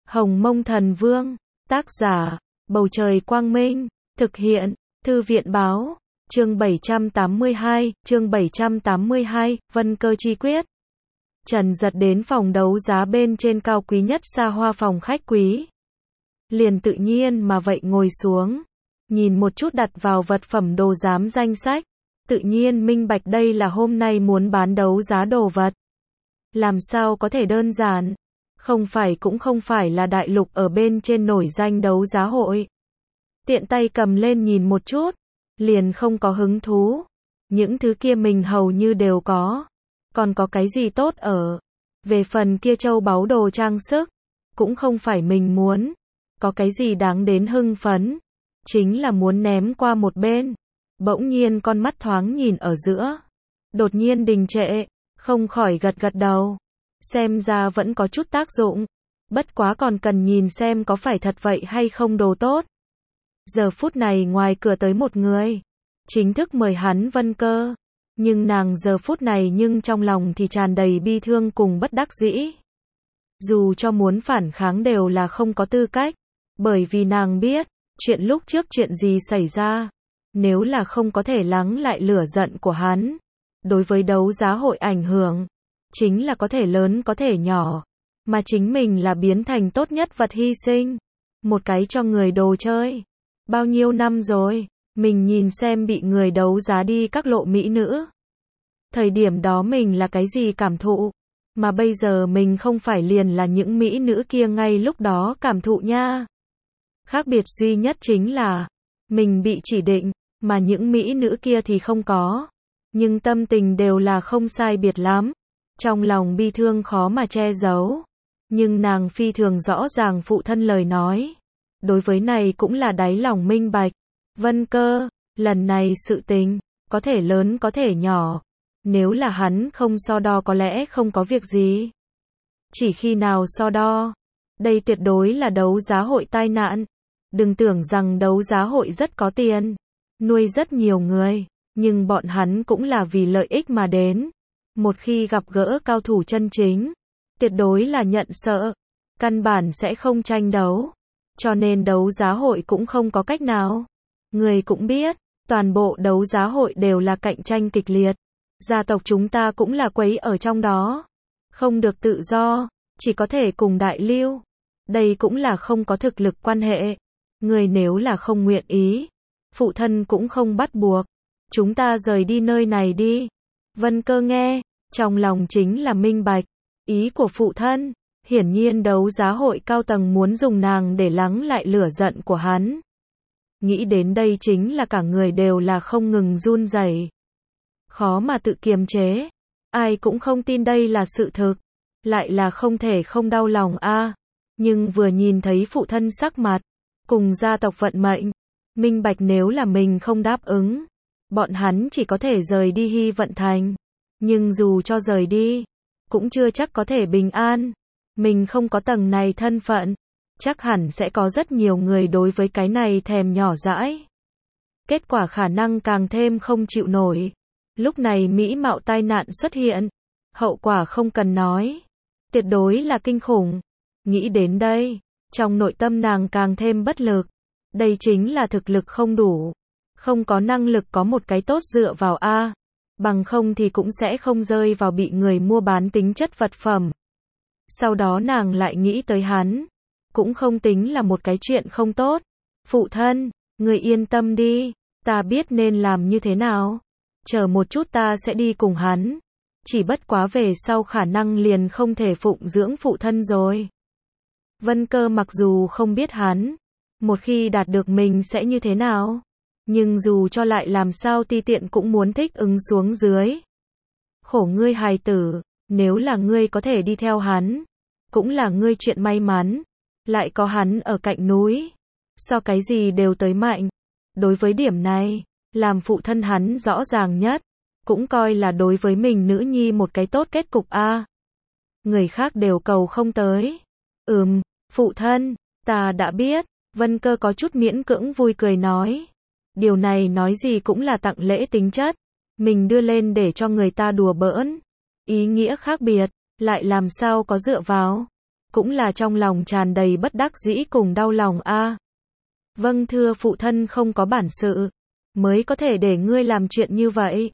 Hồng Mông Thần Vương, tác giả, Bầu Trời Quang Minh, thực hiện, Thư viện Báo, chương 782, Vân Cơ Chi Quyết. Trần Giật đến phòng đấu giá bên trên cao quý nhất xa hoa phòng khách quý. Liền tự nhiên mà vậy ngồi xuống, nhìn một chút đặt vào vật phẩm đồ giám danh sách, tự nhiên minh bạch đây là hôm nay muốn bán đấu giá đồ vật. Làm sao có thể đơn giản, không phải cũng không phải là đại lục ở bên trên nổi danh đấu giá hội. Tiện tay cầm lên nhìn một chút, liền không có hứng thú. Những thứ kia mình hầu như đều có. Còn có cái gì tốt ở? Về phần kia châu báu đồ trang sức, cũng không phải mình muốn. Có cái gì đáng đến hưng phấn? Chính là muốn ném qua một bên. Bỗng nhiên con mắt thoáng nhìn ở giữa. Đột nhiên đình trệ, không khỏi gật gật đầu. Xem ra vẫn có chút tác dụng. Bất quá còn cần nhìn xem có phải thật vậy hay không đồ tốt. Giờ phút này ngoài cửa tới một người. Chính thức mời hắn Vân Cơ. Nhưng nàng giờ phút này nhưng trong lòng thì tràn đầy bi thương cùng bất đắc dĩ. Dù cho muốn phản kháng đều là không có tư cách. Bởi vì nàng biết, chuyện lúc trước chuyện gì xảy ra. Nếu là không có thể lắng lại lửa giận của hắn. Đối với đấu giá hội ảnh hưởng. Chính là có thể lớn có thể nhỏ. Mà chính mình là biến thành tốt nhất vật hy sinh. Một cái cho người đồ chơi. Bao nhiêu năm rồi, mình nhìn xem bị người đấu giá đi các lộ mỹ nữ. Thời điểm đó mình là cái gì cảm thụ. Mà bây giờ mình không phải liền là những mỹ nữ kia ngay lúc đó cảm thụ nha. Khác biệt duy nhất chính là, mình bị chỉ định, mà những mỹ nữ kia thì không có. Nhưng tâm tình đều là không sai biệt lắm. Trong lòng bi thương khó mà che giấu. Nhưng nàng phi thường rõ ràng phụ thân lời nói. Đối với này cũng là đáy lòng minh bạch. Vân Cơ, lần này sự tình, có thể lớn có thể nhỏ. Nếu là hắn không so đo có lẽ không có việc gì. Chỉ khi nào so đo. Đây tuyệt đối là đấu giá hội tai nạn. Đừng tưởng rằng đấu giá hội rất có tiền. Nuôi rất nhiều người. Nhưng bọn hắn cũng là vì lợi ích mà đến. Một khi gặp gỡ cao thủ chân chính. Tuyệt đối là nhận sợ. Căn bản sẽ không tranh đấu. Cho nên đấu giá hội cũng không có cách nào. Người cũng biết, toàn bộ đấu giá hội đều là cạnh tranh kịch liệt. Gia tộc chúng ta cũng là quấy ở trong đó. Không được tự do, chỉ có thể cùng đại lưu. Đây cũng là không có thực lực quan hệ. Người nếu là không nguyện ý, phụ thân cũng không bắt buộc. Chúng ta rời đi nơi này đi. Vân Cơ nghe, trong lòng chính là minh bạch. Ý của phụ thân. Hiển nhiên đấu giá hội cao tầng muốn dùng nàng để lắng lại lửa giận của hắn. Nghĩ đến đây chính là cả người đều là không ngừng run rẩy. Khó mà tự kiềm chế. Ai cũng không tin đây là sự thực. Lại là không thể không đau lòng a. Nhưng vừa nhìn thấy phụ thân sắc mặt. Cùng gia tộc vận mệnh. Minh bạch nếu là mình không đáp ứng. Bọn hắn chỉ có thể rời đi Hy Vận Thành. Nhưng dù cho rời đi. Cũng chưa chắc có thể bình an. Mình không có tầng này thân phận, chắc hẳn sẽ có rất nhiều người đối với cái này thèm nhỏ dãi. Kết quả khả năng càng thêm không chịu nổi. Lúc này mỹ mạo tai nạn xuất hiện, hậu quả không cần nói, tuyệt đối là kinh khủng. Nghĩ đến đây, trong nội tâm nàng càng thêm bất lực. Đây chính là thực lực không đủ, không có năng lực có một cái tốt dựa vào a, bằng không thì cũng sẽ không rơi vào bị người mua bán tính chất vật phẩm. Sau đó nàng lại nghĩ tới hắn. Cũng không tính là một cái chuyện không tốt. Phụ thân, người yên tâm đi. Ta biết nên làm như thế nào. Chờ một chút ta sẽ đi cùng hắn. Chỉ bất quá về sau khả năng liền không thể phụng dưỡng phụ thân rồi. Vân Cơ mặc dù không biết hắn. Một khi đạt được mình sẽ như thế nào. Nhưng dù cho lại làm sao ti tiện cũng muốn thích ứng xuống dưới. Khổ ngươi hài tử. Nếu là ngươi có thể đi theo hắn, cũng là ngươi chuyện may mắn, lại có hắn ở cạnh núi, so cái gì đều tới mạnh. Đối với điểm này, làm phụ thân hắn rõ ràng nhất, cũng coi là đối với mình nữ nhi một cái tốt kết cục a. Người khác đều cầu không tới. Phụ thân, ta đã biết. Vân Cơ có chút miễn cưỡng vui cười nói. Điều này nói gì cũng là tặng lễ tính chất, mình đưa lên để cho người ta đùa bỡn. Ý nghĩa khác biệt, lại làm sao có dựa vào. cũng là trong lòng tràn đầy bất đắc dĩ cùng đau lòng a. Vâng thưa phụ thân không có bản sự, mới có thể để ngươi làm chuyện như vậy.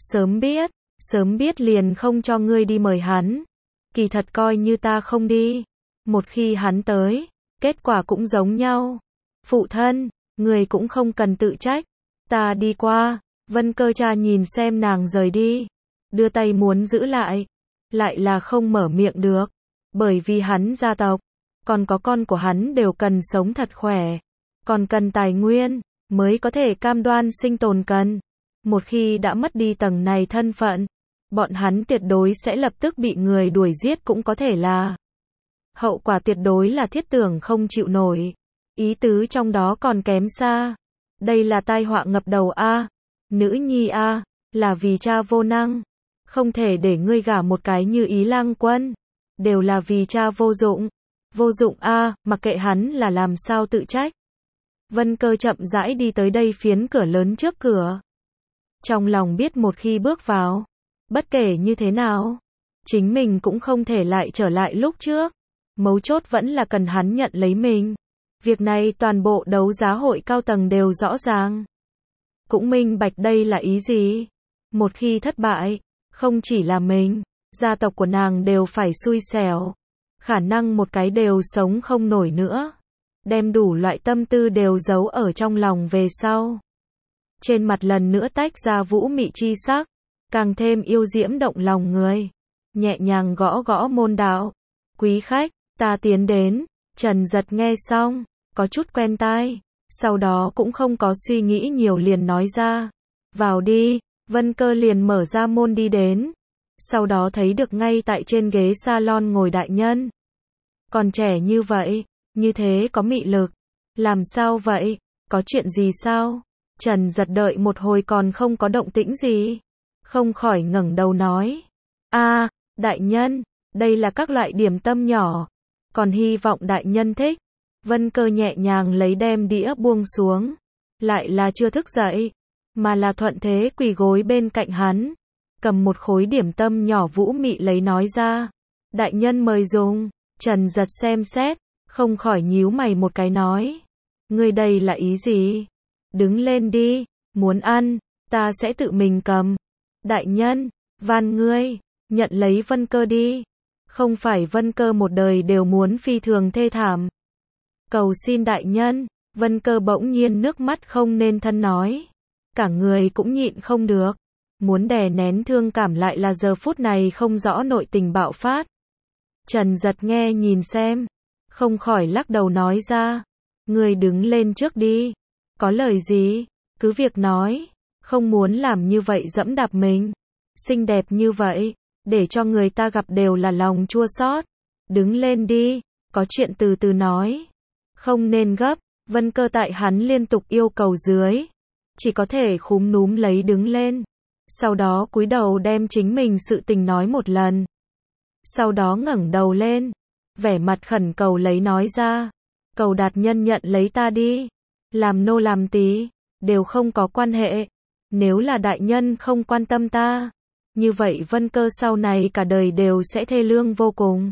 Sớm biết liền không cho ngươi đi mời hắn. Kỳ thật coi như ta không đi. Một khi hắn tới, kết quả cũng giống nhau. Phụ thân, người cũng không cần tự trách. Ta đi qua. Vân Cơ Cha nhìn xem nàng rời đi, đưa tay muốn giữ lại là không mở miệng được. Bởi vì hắn gia tộc, còn có con của hắn đều cần sống thật khỏe, còn cần tài nguyên, mới có thể cam đoan sinh tồn cần. Một khi đã mất đi tầng này thân phận, bọn hắn tuyệt đối sẽ lập tức bị người đuổi giết cũng có thể là. Hậu quả tuyệt đối là thiết tưởng không chịu nổi. Ý tứ trong đó còn kém xa. Đây là tai họa ngập đầu a. Nữ nhi a, là vì cha vô năng. Không thể để ngươi gả một cái như Ý Lang Quân. Đều là vì cha vô dụng. Vô dụng a, mặc kệ hắn là làm sao tự trách. Vân Cơ chậm rãi đi tới đây phiến cửa lớn trước cửa. Trong lòng biết một khi bước vào, bất kể như thế nào, chính mình cũng không thể lại trở lại lúc trước. Mấu chốt vẫn là cần hắn nhận lấy mình. Việc này toàn bộ đấu giá hội cao tầng đều rõ ràng. Cũng minh bạch đây là ý gì. Một khi thất bại, không chỉ là mình, gia tộc của nàng đều phải xui xẻo. Khả năng một cái đều sống không nổi nữa. Đem đủ loại tâm tư đều giấu ở trong lòng về sau. Trên mặt lần nữa tách ra vũ mị chi sắc, càng thêm yêu diễm động lòng người. Nhẹ nhàng gõ gõ môn đạo. Quý khách, ta tiến đến. Trần Giật nghe xong, có chút quen tai. Sau đó cũng không có suy nghĩ nhiều liền nói ra. Vào đi. Vân Cơ liền mở ra môn đi đến. Sau đó thấy được ngay tại trên ghế salon ngồi đại nhân. Còn trẻ như vậy, như thế có mị lực. Làm sao vậy? Có chuyện gì sao? Trần Giật đợi một hồi còn không có động tĩnh gì. Không khỏi ngẩng đầu nói. Đại nhân, đây là các loại điểm tâm nhỏ. Còn hy vọng đại nhân thích. Vân Cơ nhẹ nhàng lấy đem đĩa buông xuống. Lại là chưa thức dậy, mà là thuận thế quỳ gối bên cạnh hắn. Cầm một khối điểm tâm nhỏ vũ mị lấy nói ra. Đại nhân mời dùng. Trần Giật xem xét, không khỏi nhíu mày một cái nói. Ngươi đây là ý gì? Đứng lên đi, muốn ăn, ta sẽ tự mình cầm. Đại nhân, van ngươi, nhận lấy Vân Cơ đi. Không phải Vân Cơ một đời đều muốn phi thường thê thảm. Cầu xin đại nhân, Vân Cơ bỗng nhiên nước mắt không nên thân nói. Cả người cũng nhịn không được. Muốn đè nén thương cảm lại là giờ phút này không rõ nội tình bạo phát. Trần Giật nghe nhìn xem, không khỏi lắc đầu nói ra. Ngươi đứng lên trước đi. Có lời gì, cứ việc nói. Không muốn làm như vậy dẫm đạp mình. Xinh đẹp như vậy, để cho người ta gặp đều là lòng chua xót. Đứng lên đi, có chuyện từ từ nói. Không nên gấp. Vân Cơ tại hắn liên tục yêu cầu dưới, chỉ có thể khúm núm lấy đứng lên. Sau đó cúi đầu đem chính mình sự tình nói một lần. Sau đó ngẩng đầu lên, vẻ mặt khẩn cầu lấy nói ra. Cầu đạt nhân nhận lấy ta đi. Làm nô làm tý, đều không có quan hệ. Nếu là đại nhân không quan tâm ta, như vậy Vân Cơ sau này cả đời đều sẽ thê lương vô cùng.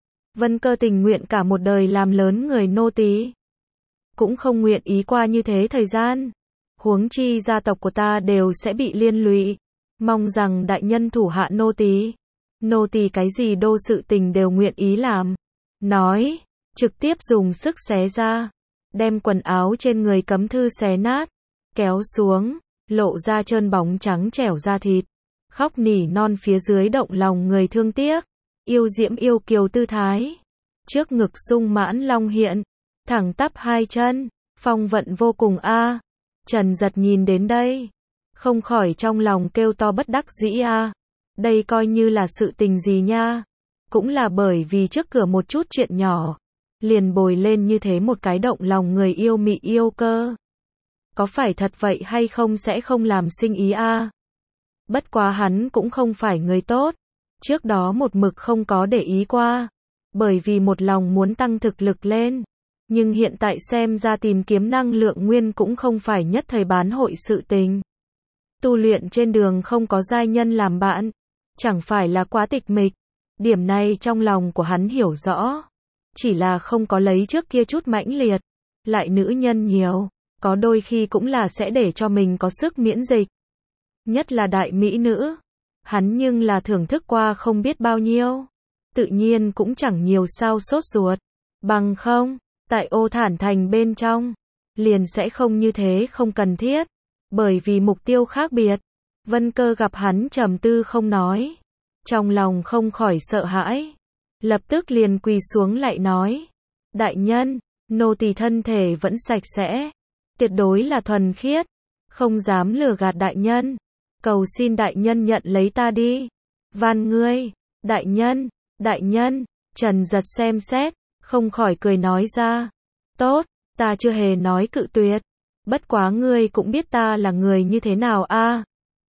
Vân Cơ tình nguyện cả một đời làm lớn người nô tý, cũng không nguyện ý qua như thế thời gian. Huống chi gia tộc của ta đều sẽ bị liên lụy. Mong rằng đại nhân thủ hạ nô tý. Nô tỳ cái gì đô sự tình đều nguyện ý làm. Nói, trực tiếp dùng sức xé ra. Đem quần áo trên người cấm thư xé nát. Kéo xuống, lộ ra trơn bóng trắng trẻo da thịt. Khóc nỉ non phía dưới động lòng người thương tiếc. Yêu diễm yêu kiều tư thái. Trước ngực sung mãn long hiện. Thẳng tắp hai chân. Phong vận vô cùng a. Trần Giật nhìn đến đây, không khỏi trong lòng kêu to bất đắc dĩ a. Đây coi như là sự tình gì nha. Cũng là bởi vì trước cửa một chút chuyện nhỏ, liền bồi lên như thế một cái động lòng người yêu mị yêu cơ. Có phải thật vậy hay không sẽ không làm sinh ý a. Bất quá hắn cũng không phải người tốt. Trước đó một mực không có để ý qua. Bởi vì một lòng muốn tăng thực lực lên. Nhưng hiện tại xem ra tìm kiếm năng lượng nguyên cũng không phải nhất thời bán hội sự tình. Tu luyện trên đường không có giai nhân làm bạn, chẳng phải là quá tịch mịch. Điểm này trong lòng của hắn hiểu rõ. chỉ là không có lấy trước kia chút mãnh liệt. Lại nữ nhân nhiều, có đôi khi cũng là sẽ để cho mình có sức miễn dịch. Nhất là đại mỹ nữ, hắn nhưng là thưởng thức qua không biết bao nhiêu. Tự nhiên cũng chẳng nhiều sao sốt ruột. Bằng không, tại Ô Thản Thành bên trong, liền sẽ không như thế không cần thiết. Bởi vì mục tiêu khác biệt. Vân Cơ gặp hắn trầm tư không nói. Trong lòng không khỏi sợ hãi. Lập tức liền quỳ xuống lại nói. Đại nhân, nô tỳ thân thể vẫn sạch sẽ. Tuyệt đối là thuần khiết. Không dám lừa gạt đại nhân. Cầu xin đại nhân nhận lấy ta đi. Van ngươi, đại nhân, Trần Giật xem xét, không khỏi cười nói ra. Tốt, ta chưa hề nói cự tuyệt. Bất quá ngươi cũng biết ta là người như thế nào a.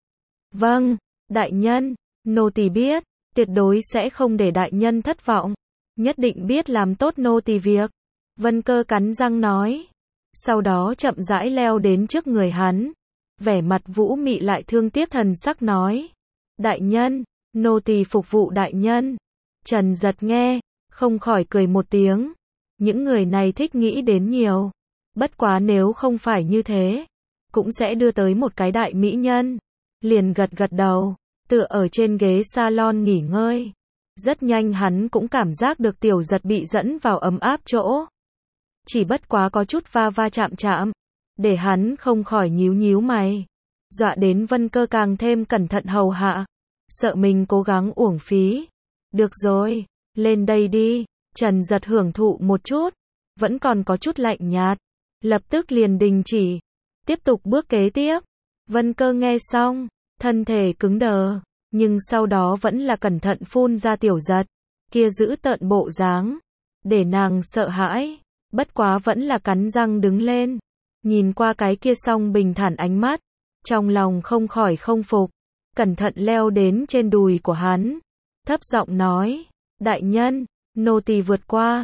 Vâng, đại nhân, nô tỳ biết, tuyệt đối sẽ không để đại nhân thất vọng. Nhất định biết làm tốt nô tỳ việc. Vân Cơ cắn răng nói. Sau đó chậm rãi leo đến trước người hắn. Vẻ mặt vũ mị lại thương tiếc thần sắc nói. Đại nhân, nô tỳ phục vụ đại nhân. Trần Giật nghe, không khỏi cười một tiếng. Những người này thích nghĩ đến nhiều. Bất quá nếu không phải như thế, cũng sẽ đưa tới một cái đại mỹ nhân. Liền gật gật đầu, tựa ở trên ghế salon nghỉ ngơi. Rất nhanh hắn cũng cảm giác được Tiểu Giật bị dẫn vào ấm áp chỗ. Chỉ bất quá có chút va va chạm chạm, để hắn không khỏi nhíu nhíu mày. Dọa đến Vân Cơ càng thêm cẩn thận hầu hạ, sợ mình cố gắng uổng phí. Được rồi, lên đây đi. Trần Giật hưởng thụ một chút, vẫn còn có chút lạnh nhạt, lập tức liền đình chỉ, tiếp tục bước kế tiếp. Vân Cơ nghe xong, thân thể cứng đờ, nhưng sau đó vẫn là cẩn thận phun ra Tiểu Giật, kia giữ tợn bộ dáng, để nàng sợ hãi, bất quá vẫn là cắn răng đứng lên, nhìn qua cái kia xong bình thản ánh mắt, trong lòng không khỏi không phục, cẩn thận leo đến trên đùi của hắn, thấp giọng nói, đại nhân, nô tỳ vượt qua.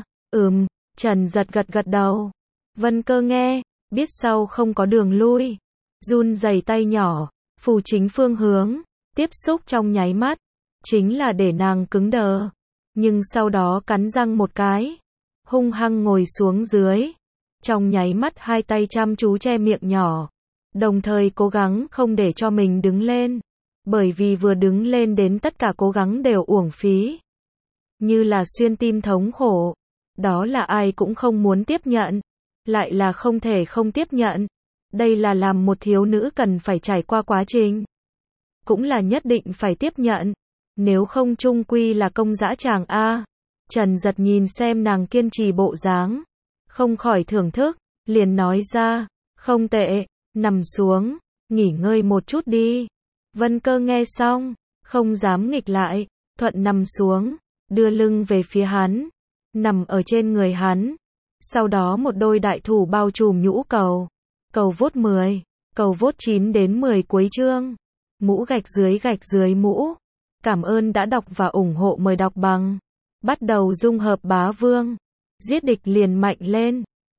Trần Giật gật gật đầu. Vân Cơ nghe, biết sau không có đường lui, run rẩy tay nhỏ, phù chính phương hướng, tiếp xúc trong nháy mắt, chính là để nàng cứng đờ, nhưng sau đó cắn răng một cái, hung hăng ngồi xuống dưới, trong nháy mắt hai tay chăm chú che miệng nhỏ, đồng thời cố gắng không để cho mình đứng lên, bởi vì vừa đứng lên đến tất cả cố gắng đều uổng phí. Như là xuyên tim thống khổ, đó là ai cũng không muốn tiếp nhận, lại là không thể không tiếp nhận. Đây là làm một thiếu nữ cần phải trải qua quá trình, cũng là nhất định phải tiếp nhận, nếu không chung quy là công dã tràng a. Trần Giật nhìn xem nàng kiên trì bộ dáng, không khỏi thưởng thức, liền nói ra, không tệ, nằm xuống, nghỉ ngơi một chút đi. Vân Cơ nghe xong, không dám nghịch lại, thuận nằm xuống, đưa lưng về phía hắn, nằm ở trên người hắn. Sau đó một đôi đại thủ bao trùm nhũ cầu. Cầu vốt 10, cầu vốt 9 đến 10 cuối chương. Mũ gạch dưới mũ. Cảm ơn đã đọc và ủng hộ, mời đọc bằng. Bắt đầu dung hợp bá vương. Giết địch liền mạnh lên.